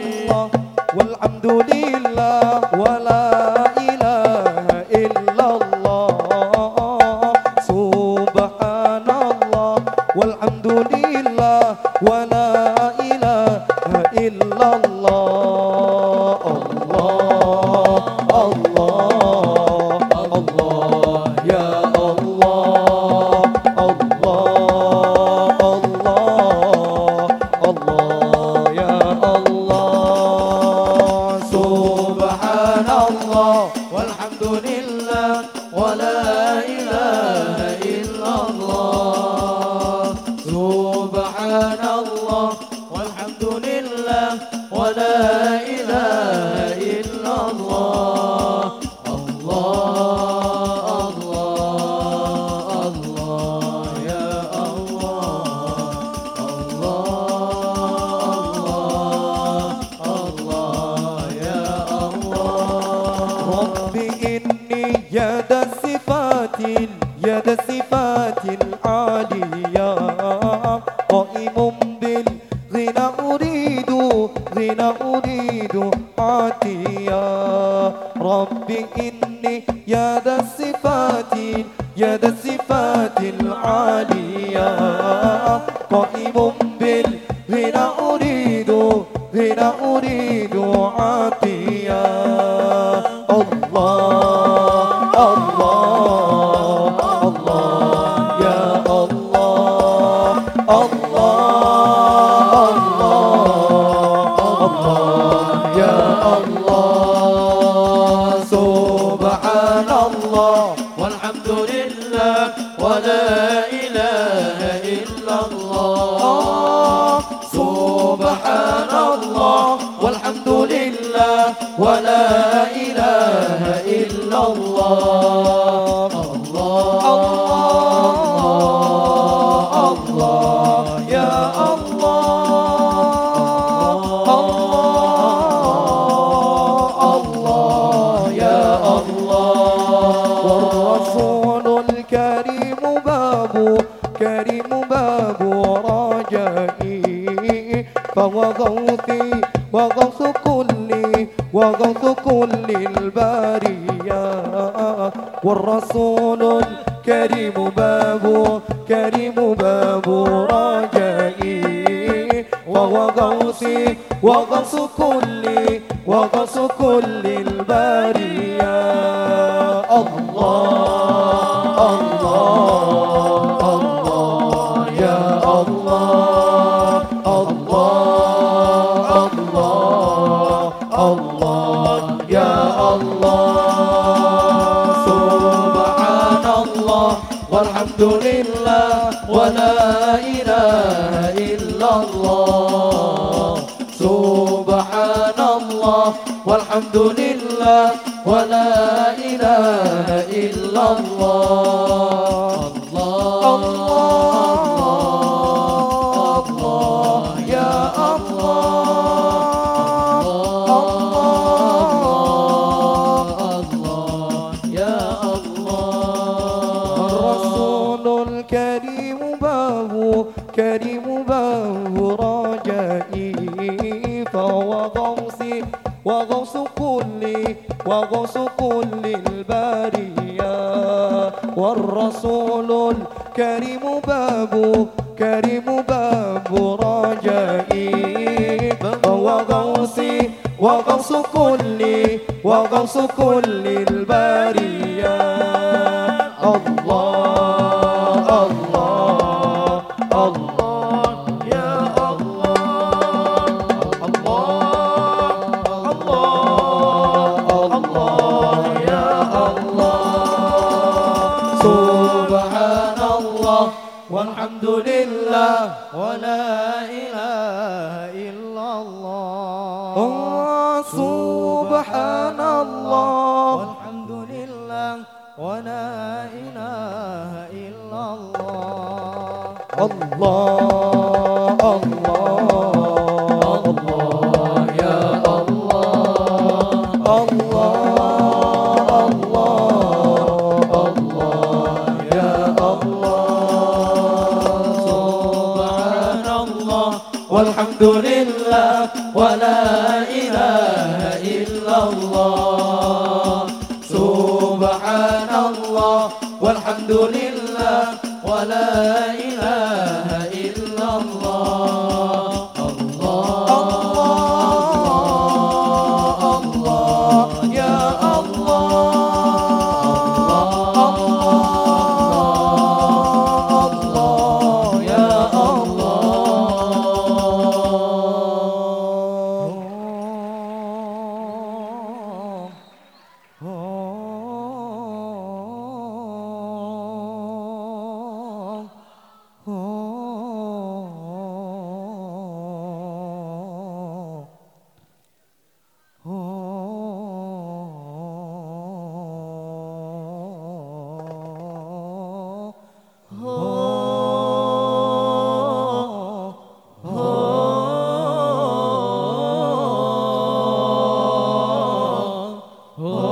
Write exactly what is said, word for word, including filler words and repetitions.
Allah walhamdulillah wala ilaha illallah subhanallah walhamdulillah wala ilaha illallah Allah Allah Allah ya Allah Allah Allah Allah ya Allah subhanallah walhamdulillah wala ilaha illallah subhanallah walhamdulillah wala ilaha illallah Allah Allah Allah ya Allah Allah Allah ya Allah Rabbi inni yada sifatin yada sifatin aliyah qaimun bil ghina uridu ghina uridu atiyah Rabbi inni yada sifatin yada sifatin aliyah qaimun bil ghina uridu ghina uridu atiyah Allah Allah Allah ya Allah Allah Allah ya Allah subhanallah walhamdulillah wala ilaha illallah subhanallah walhamdulillah wala ilaha illallah Allah Allah ya Allah Allah ya Allah Rasulul Karim babu Karim babu rajai fahuwa ghawthi wa ghawthu kulli wa ghawthu kulli al-bariyah والرسول الكريم باب كريم باب رجائي وهو غوثي وغوث كل وغوث كل البرية الله الله الله يا الله الله الله الله يا الله subhanallah walhamdulillah wala ilaha illallah subhanallah walhamdulillah wala ilaha illallah Allah Allah ya Allah Allah ya Allah Rasulul Karim bahu Karim bahu rajai fahuwa ghawthi wa ghawthu kulli wa ghawthu kulli al-bariyah والرسول الكريم باب كريم باب رجائي فهو غوثي وغوث كل وغوث كل البرية الله الله الله يا الله الله الله الله يا الله subhanallah walhamdulillah wala ilaha illallah oh subhanallah walhamdulillah wala ilaha illallah Allah Allah Allah ya Allah Allah Allah Allah ya Allah subhanallah walhamdulillah wa ولا إله إلا الله سبحان الله والحمد لله ولا إله إلا الله الله الله الله يا الله الله الله يا Oh